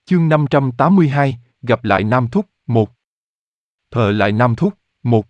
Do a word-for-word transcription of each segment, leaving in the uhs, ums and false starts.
Chương năm trăm tám mươi hai, gặp lại Nam Thúc, một. Thợ lại Nam Thúc, một.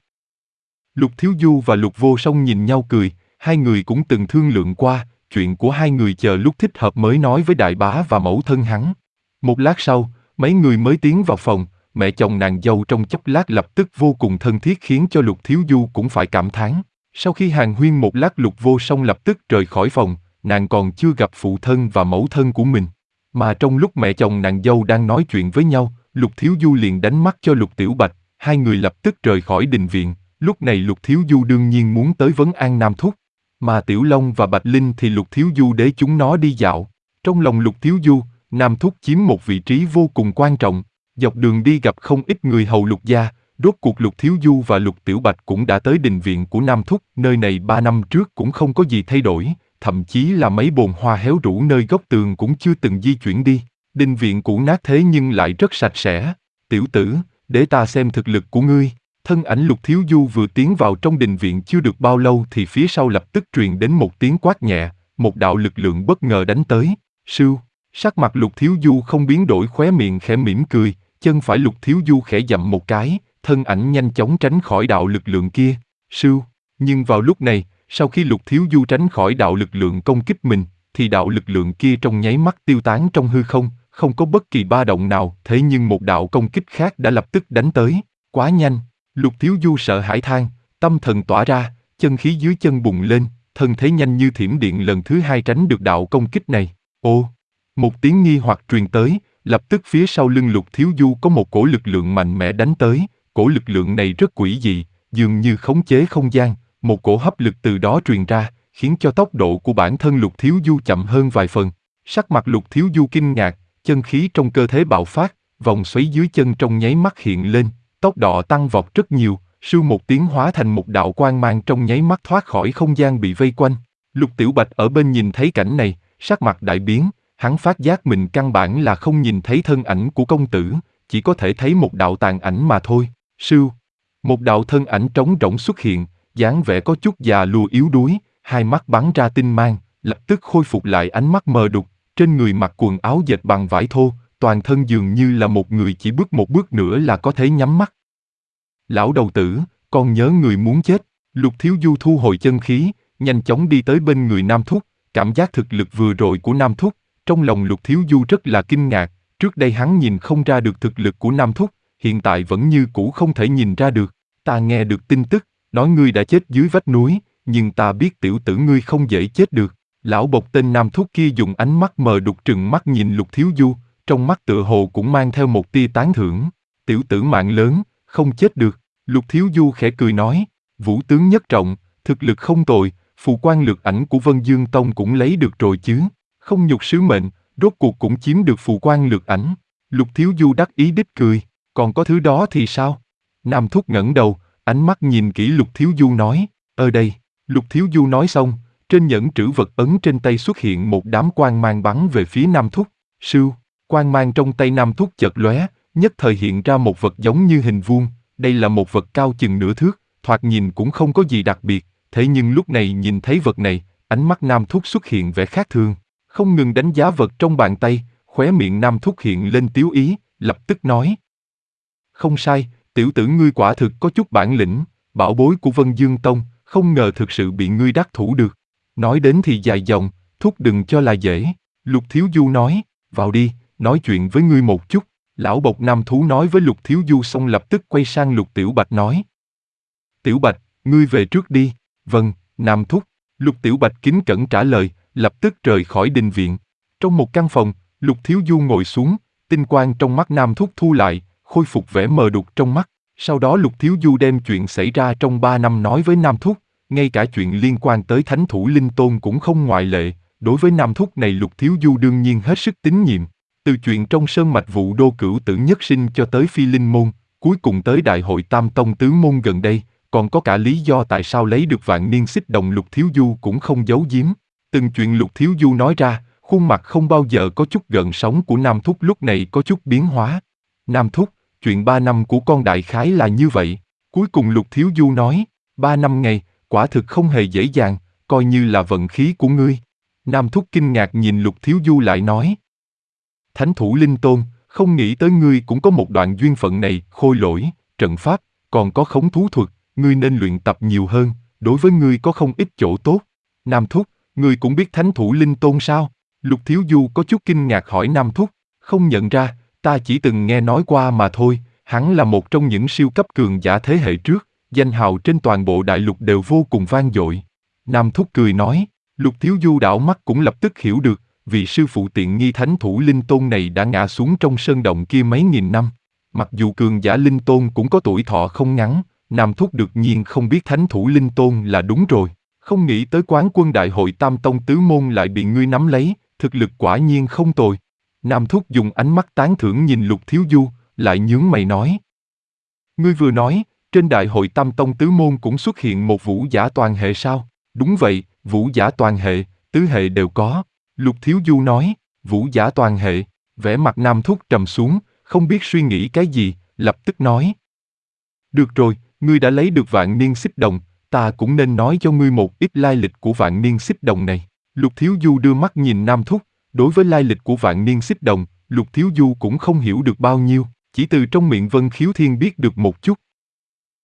Lục Thiếu Du và Lục Vô Song nhìn nhau cười, hai người cũng từng thương lượng qua, chuyện của hai người chờ lúc thích hợp mới nói với đại bá và mẫu thân hắn. Một lát sau, mấy người mới tiến vào phòng, mẹ chồng nàng dâu trong chốc lát lập tức vô cùng thân thiết khiến cho Lục Thiếu Du cũng phải cảm thán. Sau khi hàn huyên một lát Lục Vô Song lập tức rời khỏi phòng, nàng còn chưa gặp phụ thân và mẫu thân của mình. Mà trong lúc mẹ chồng nàng dâu đang nói chuyện với nhau, Lục Thiếu Du liền đánh mắt cho Lục Tiểu Bạch, hai người lập tức rời khỏi đình viện. Lúc này Lục Thiếu Du đương nhiên muốn tới vấn an Nam Thúc, mà Tiểu Long và Bạch Linh thì Lục Thiếu Du để chúng nó đi dạo. Trong lòng Lục Thiếu Du, Nam Thúc chiếm một vị trí vô cùng quan trọng. Dọc đường đi gặp không ít người hầu Lục gia, rốt cuộc Lục Thiếu Du và Lục Tiểu Bạch cũng đã tới đình viện của Nam Thúc. Nơi này ba năm trước cũng không có gì thay đổi, thậm chí là mấy bồn hoa héo rũ nơi góc tường cũng chưa từng di chuyển đi. Đình viện cũ nát thế nhưng lại rất sạch sẽ. Tiểu tử, để ta xem thực lực của ngươi. Thân ảnh Lục Thiếu Du vừa tiến vào trong đình viện chưa được bao lâu thì phía sau lập tức truyền đến một tiếng quát nhẹ, một đạo lực lượng bất ngờ đánh tới. Sưu, sắc mặt Lục Thiếu Du không biến đổi, khóe miệng khẽ mỉm cười, chân phải Lục Thiếu Du khẽ dậm một cái, thân ảnh nhanh chóng tránh khỏi đạo lực lượng kia. Sưu, nhưng vào lúc này, sau khi Lục Thiếu Du tránh khỏi đạo lực lượng công kích mình, thì đạo lực lượng kia trong nháy mắt tiêu tán trong hư không, không có bất kỳ ba động nào. Thế nhưng một đạo công kích khác đã lập tức đánh tới, quá nhanh. Lục Thiếu Du sợ hãi than, tâm thần tỏa ra, chân khí dưới chân bùng lên, thân thế nhanh như thiểm điện lần thứ hai tránh được đạo công kích này. Ô, một tiếng nghi hoặc truyền tới, lập tức phía sau lưng Lục Thiếu Du có một cổ lực lượng mạnh mẽ đánh tới, cổ lực lượng này rất quỷ dị, dường như khống chế không gian, một cổ hấp lực từ đó truyền ra, khiến cho tốc độ của bản thân Lục Thiếu Du chậm hơn vài phần. Sắc mặt Lục Thiếu Du kinh ngạc, chân khí trong cơ thể bạo phát, vòng xoáy dưới chân trong nháy mắt hiện lên, tốc độ tăng vọt rất nhiều, sưu một tiếng hóa thành một đạo quang mang trong nháy mắt thoát khỏi không gian bị vây quanh. Lục Tiểu Bạch ở bên nhìn thấy cảnh này, sắc mặt đại biến, hắn phát giác mình căn bản là không nhìn thấy thân ảnh của công tử, chỉ có thể thấy một đạo tàn ảnh mà thôi. Sưu, một đạo thân ảnh trống rỗng xuất hiện, dáng vẻ có chút già lùa yếu đuối, hai mắt bắn ra tinh mang, lập tức khôi phục lại ánh mắt mờ đục, trên người mặc quần áo dệt bằng vải thô, toàn thân dường như là một người chỉ bước một bước nữa là có thể nhắm mắt. Lão đầu tử, con nhớ người muốn chết. Lục Thiếu Du thu hồi chân khí, nhanh chóng đi tới bên người Nam Thúc, cảm giác thực lực vừa rồi của Nam Thúc, trong lòng Lục Thiếu Du rất là kinh ngạc, trước đây hắn nhìn không ra được thực lực của Nam Thúc, hiện tại vẫn như cũ không thể nhìn ra được. Ta nghe được tin tức, nói ngươi đã chết dưới vách núi, nhưng ta biết tiểu tử ngươi không dễ chết được. Lão bộc tên Nam Thúc kia dùng ánh mắt mờ đục trừng mắt nhìn Lục Thiếu Du, trong mắt tựa hồ cũng mang theo một tia tán thưởng. Tiểu tử mạng lớn, không chết được. Lục Thiếu Du khẽ cười nói, vũ tướng nhất trọng, thực lực không tồi, phù quan lược ảnh của Vân Dương Tông cũng lấy được rồi chứ. Không nhục sứ mệnh, rốt cuộc cũng chiếm được phù quan lược ảnh. Lục Thiếu Du đắc ý đích cười, còn có thứ đó thì sao? Nam Thúc ngẩng đầu, ánh mắt nhìn kỹ Lục Thiếu Du nói, ở đây. Lục Thiếu Du nói xong, trên nhẫn trữ vật ấn trên tay xuất hiện một đám quang mang bắn về phía Nam Thúc. Sưu, quang mang trong tay Nam Thúc chợt lóe, nhất thời hiện ra một vật giống như hình vuông. Đây là một vật cao chừng nửa thước, thoạt nhìn cũng không có gì đặc biệt, thế nhưng lúc này nhìn thấy vật này, ánh mắt Nam Thúc xuất hiện vẻ khác thường, không ngừng đánh giá vật trong bàn tay, khóe miệng Nam Thúc hiện lên tiếu ý, lập tức nói. Không sai, tiểu tử ngươi quả thực có chút bản lĩnh, bảo bối của Vân Dương Tông, không ngờ thực sự bị ngươi đắc thủ được. Nói đến thì dài dòng, Thúc đừng cho là dễ. Lục Thiếu Du nói, vào đi, nói chuyện với ngươi một chút. Lão bộc Nam Thú nói với Lục Thiếu Du xong lập tức quay sang Lục Tiểu Bạch nói. Tiểu Bạch, ngươi về trước đi. Vâng, Nam Thúc. Lục Tiểu Bạch kính cẩn trả lời, lập tức rời khỏi đình viện. Trong một căn phòng, Lục Thiếu Du ngồi xuống, tinh quang trong mắt Nam Thúc thu lại, khôi phục vẻ mờ đục trong mắt. Sau đó Lục Thiếu Du đem chuyện xảy ra trong ba năm nói với Nam Thúc, ngay cả chuyện liên quan tới Thánh Thủ Linh Tôn cũng không ngoại lệ. Đối với Nam Thúc này Lục Thiếu Du đương nhiên hết sức tín nhiệm. Từ chuyện trong sơn mạch vụ đô cửu tử nhất sinh cho tới phi linh môn, cuối cùng tới đại hội tam tông tứ môn gần đây, còn có cả lý do tại sao lấy được vạn niên xích đồng Lục Thiếu Du cũng không giấu giếm. Từng chuyện Lục Thiếu Du nói ra, khuôn mặt không bao giờ có chút gợn sóng của Nam Thúc lúc này có chút biến hóa. Nam Thúc, chuyện ba năm của con đại khái là như vậy. Cuối cùng Lục Thiếu Du nói, ba năm ngày, quả thực không hề dễ dàng, coi như là vận khí của ngươi. Nam Thúc kinh ngạc nhìn Lục Thiếu Du lại nói. Thánh Thủ Linh Tôn, Không nghĩ tới ngươi cũng có một đoạn duyên phận này, khôi lỗi, trận pháp, còn có khống thú thuật, ngươi nên luyện tập nhiều hơn, đối với ngươi có không ít chỗ tốt. Nam Thúc, ngươi cũng biết Thánh Thủ Linh Tôn sao? Lục Thiếu Du có chút kinh ngạc hỏi Nam Thúc, không nhận ra, ta chỉ từng nghe nói qua mà thôi, hắn là một trong những siêu cấp cường giả thế hệ trước, danh hào trên toàn bộ đại lục đều vô cùng vang dội. Nam Thúc cười nói, Lục Thiếu Du đảo mắt cũng lập tức hiểu được, vị sư phụ tiện nghi Thánh Thủ Linh Tôn này đã ngã xuống trong sơn động kia mấy nghìn năm. Mặc dù cường giả Linh Tôn cũng có tuổi thọ không ngắn, Nam Thúc đương nhiên không biết Thánh Thủ Linh Tôn là đúng rồi. Không nghĩ tới quán quân đại hội Tam Tông Tứ Môn lại bị ngươi nắm lấy, thực lực quả nhiên không tồi. Nam Thúc dùng ánh mắt tán thưởng nhìn Lục Thiếu Du, lại nhướng mày nói. Ngươi vừa nói, trên đại hội Tam Tông Tứ Môn cũng xuất hiện một vũ giả toàn hệ sao? Đúng vậy, vũ giả toàn hệ, tứ hệ đều có. Lục Thiếu Du nói, vũ giả toàn hệ, vẻ mặt Nam Thúc trầm xuống, không biết suy nghĩ cái gì, lập tức nói. Được rồi, ngươi đã lấy được vạn niên xích đồng, ta cũng nên nói cho ngươi một ít lai lịch của vạn niên xích đồng này. Lục Thiếu Du đưa mắt nhìn Nam Thúc, đối với lai lịch của vạn niên xích đồng, Lục Thiếu Du cũng không hiểu được bao nhiêu, chỉ từ trong miệng Vân Khiếu Thiên biết được một chút.